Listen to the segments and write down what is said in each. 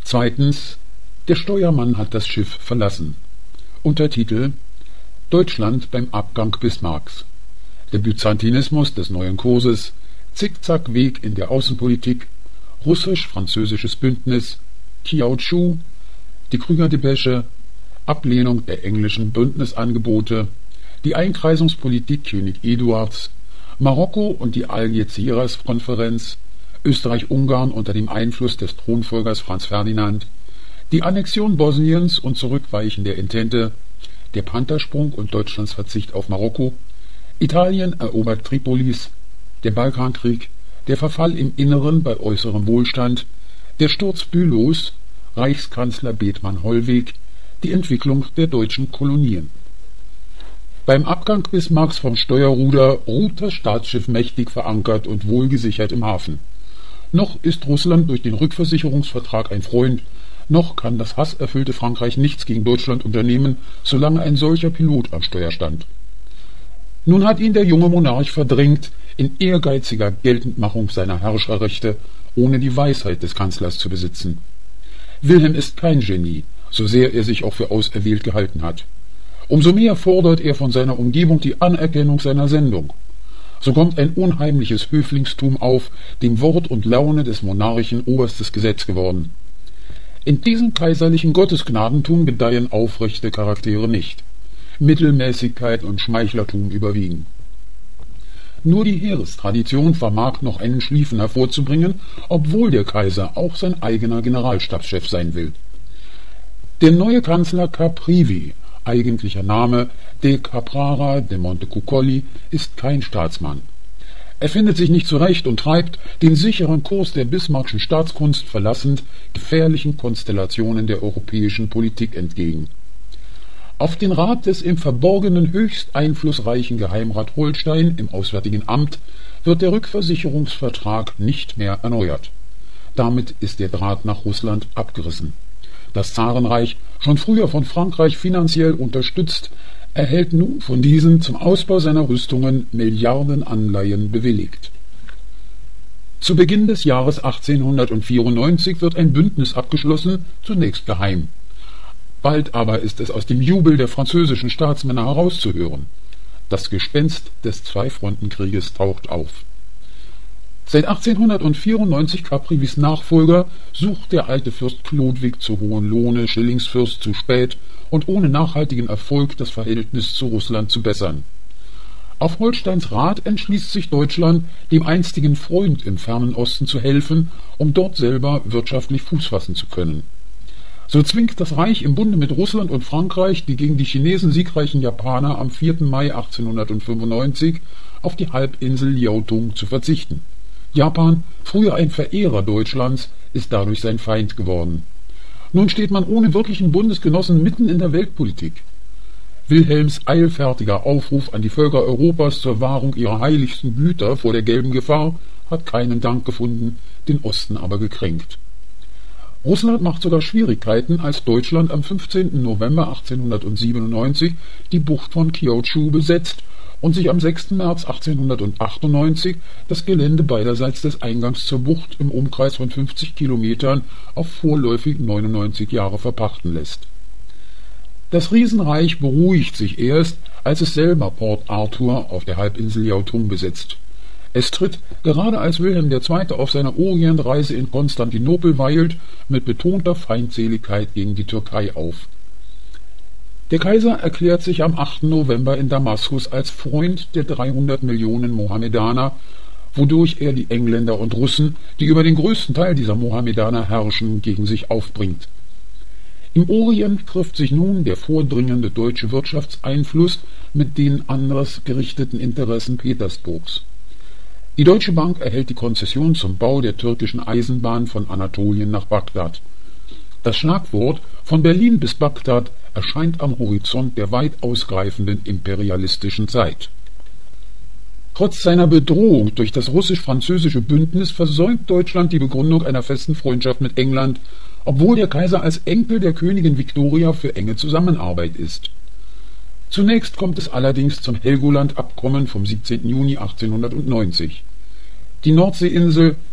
Zweitens, der Steuermann hat das Schiff verlassen. Untertitel: Deutschland beim Abgang Bismarcks. Der Byzantinismus des neuen Kurses, Zickzackweg in der Außenpolitik, russisch-französisches Bündnis, Kiaochu, die Krüger-Depesche, Ablehnung der englischen Bündnisangebote, die Einkreisungspolitik König Eduards, Marokko und die Algeciras-Konferenz, Österreich-Ungarn unter dem Einfluss des Thronfolgers Franz Ferdinand, die Annexion Bosniens und Zurückweichen der Entente, der Panthersprung und Deutschlands Verzicht auf Marokko, Italien erobert Tripolis, der Balkankrieg, der Verfall im Inneren bei äußerem Wohlstand, der Sturz Bülows, Reichskanzler Bethmann-Hollweg, die Entwicklung der deutschen Kolonien. Beim Abgang Bismarcks vom Steuerruder ruht das Staatsschiff mächtig verankert und wohlgesichert im Hafen. Noch ist Russland durch den Rückversicherungsvertrag ein Freund, noch kann das hasserfüllte Frankreich nichts gegen Deutschland unternehmen, solange ein solcher Pilot am Steuer stand. Nun hat ihn der junge Monarch verdrängt, in ehrgeiziger Geltendmachung seiner Herrscherrechte, ohne die Weisheit des Kanzlers zu besitzen. Wilhelm ist kein Genie, so sehr er sich auch für auserwählt gehalten hat. Umso mehr fordert er von seiner Umgebung die Anerkennung seiner Sendung. So kommt ein unheimliches Höflingstum auf, dem Wort und Laune des Monarchen oberstes Gesetz geworden. In diesem kaiserlichen Gottesgnadentum gedeihen aufrechte Charaktere nicht. Mittelmäßigkeit und Schmeichlertum überwiegen. Nur die Heerestradition vermag noch einen Schlieffen hervorzubringen, obwohl der Kaiser auch sein eigener Generalstabschef sein will. Der neue Kanzler Caprivi, eigentlicher Name de Caprara de Montecuccoli, ist kein Staatsmann. Er findet sich nicht zurecht und treibt, den sicheren Kurs der bismarckschen Staatskunst verlassend, gefährlichen Konstellationen der europäischen Politik entgegen. Auf den Rat des im Verborgenen höchst einflussreichen Geheimrat Holstein im Auswärtigen Amt wird der Rückversicherungsvertrag nicht mehr erneuert. Damit ist der Draht nach Russland abgerissen. Das Zarenreich, schon früher von Frankreich finanziell unterstützt, erhält nun von diesem zum Ausbau seiner Rüstungen Milliardenanleihen bewilligt. Zu Beginn des Jahres 1894 wird ein Bündnis abgeschlossen, zunächst geheim. Bald aber ist es aus dem Jubel der französischen Staatsmänner herauszuhören. Das Gespenst des Zweifrontenkrieges taucht auf. Seit 1894 Caprivis Nachfolger sucht der alte Fürst Chlodwig zu Hohenlohne, Schillingsfürst, zu spät und ohne nachhaltigen Erfolg das Verhältnis zu Russland zu bessern. Auf Holsteins Rat entschließt sich Deutschland, dem einstigen Freund im fernen Osten zu helfen, um dort selber wirtschaftlich Fuß fassen zu können. So zwingt das Reich im Bunde mit Russland und Frankreich die gegen die Chinesen siegreichen Japaner am 4. Mai 1895 auf die Halbinsel Liaotung zu verzichten. Japan, früher ein Verehrer Deutschlands, ist dadurch sein Feind geworden. Nun steht man ohne wirklichen Bundesgenossen mitten in der Weltpolitik. Wilhelms eilfertiger Aufruf an die Völker Europas zur Wahrung ihrer heiligsten Güter vor der gelben Gefahr hat keinen Dank gefunden, den Osten aber gekränkt. Russland macht sogar Schwierigkeiten, als Deutschland am 15. November 1897 die Bucht von Kiaochu besetzt und sich am 6. März 1898 das Gelände beiderseits des Eingangs zur Bucht im Umkreis von 50 Kilometern auf vorläufig 99 Jahre verpachten lässt. Das Riesenreich beruhigt sich erst, als es selber Port Arthur auf der Halbinsel Liaotung besetzt. Es tritt, gerade als Wilhelm II. Auf seiner Orientreise in Konstantinopel weilt, mit betonter Feindseligkeit gegen die Türkei auf. Der Kaiser erklärt sich am 8. November in Damaskus als Freund der 300 Millionen Mohammedaner, wodurch er die Engländer und Russen, die über den größten Teil dieser Mohammedaner herrschen, gegen sich aufbringt. Im Orient trifft sich nun der vordringende deutsche Wirtschaftseinfluss mit den anders gerichteten Interessen Petersburgs. Die Deutsche Bank erhält die Konzession zum Bau der türkischen Eisenbahn von Anatolien nach Bagdad. Das Schlagwort von Berlin bis Bagdad erscheint am Horizont der weit ausgreifenden imperialistischen Zeit. Trotz seiner Bedrohung durch das russisch-französische Bündnis versäumt Deutschland die Begründung einer festen Freundschaft mit England, obwohl der Kaiser als Enkel der Königin Victoria für enge Zusammenarbeit ist. Zunächst kommt es allerdings zum Helgoland-Abkommen vom 17. Juni 1890. Die Nordseeinsel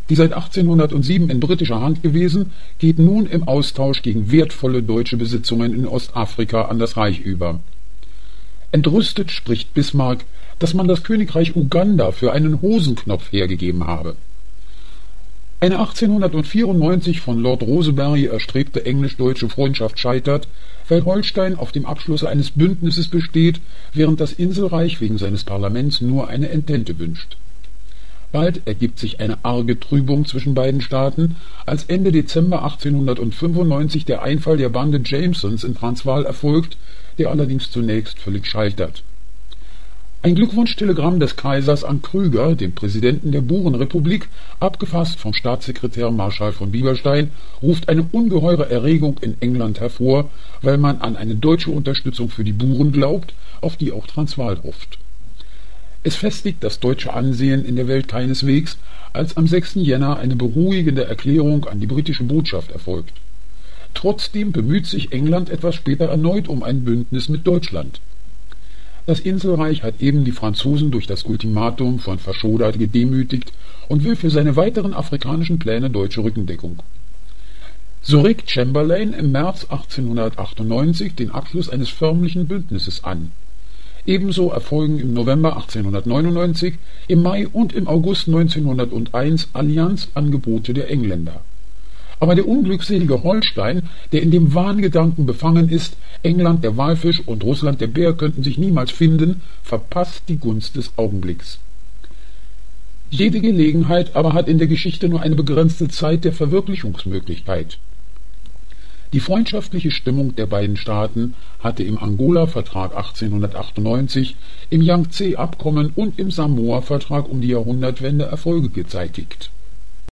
die seit 1807 in britischer Hand gewesen, geht nun im Austausch gegen wertvolle deutsche Besitzungen in Ostafrika an das Reich über. Entrüstet spricht Bismarck, dass man das Königreich Uganda für einen Hosenknopf hergegeben habe. Eine 1894 von Lord Rosebery erstrebte englisch-deutsche Freundschaft scheitert, weil Holstein auf dem Abschluss eines Bündnisses besteht, während das Inselreich wegen seines Parlaments nur eine Entente wünscht. Bald ergibt sich eine arge Trübung zwischen beiden Staaten, als Ende Dezember 1895 der Einfall der Bande Jamesons in Transvaal erfolgt, der allerdings zunächst völlig scheitert. Ein Glückwunschtelegramm des Kaisers an Krüger, dem Präsidenten der Burenrepublik, abgefasst vom Staatssekretär Marschall von Bieberstein, ruft eine ungeheure Erregung in England hervor, weil man an eine deutsche Unterstützung für die Buren glaubt, auf die auch Transvaal hofft. Es festigt das deutsche Ansehen in der Welt keineswegs, als am 6. Jänner eine beruhigende Erklärung an die britische Botschaft erfolgt. Trotzdem bemüht sich England etwas später erneut um ein Bündnis mit Deutschland. Das Inselreich hat eben die Franzosen durch das Ultimatum von Faschoda gedemütigt und will für seine weiteren afrikanischen Pläne deutsche Rückendeckung. So regt Chamberlain im März 1898 den Abschluss eines förmlichen Bündnisses an. Ebenso erfolgen im November 1899, im Mai und im August 1901 Allianzangebote der Engländer. Aber der unglückselige Holstein, der in dem Wahngedanken befangen ist, England der Walfisch und Russland der Bär könnten sich niemals finden, verpasst die Gunst des Augenblicks. Jede Gelegenheit aber hat in der Geschichte nur eine begrenzte Zeit der Verwirklichungsmöglichkeit. Die freundschaftliche Stimmung der beiden Staaten hatte im Angola-Vertrag 1898, im Yangtze-Abkommen und im Samoa-Vertrag um die Jahrhundertwende Erfolge gezeitigt.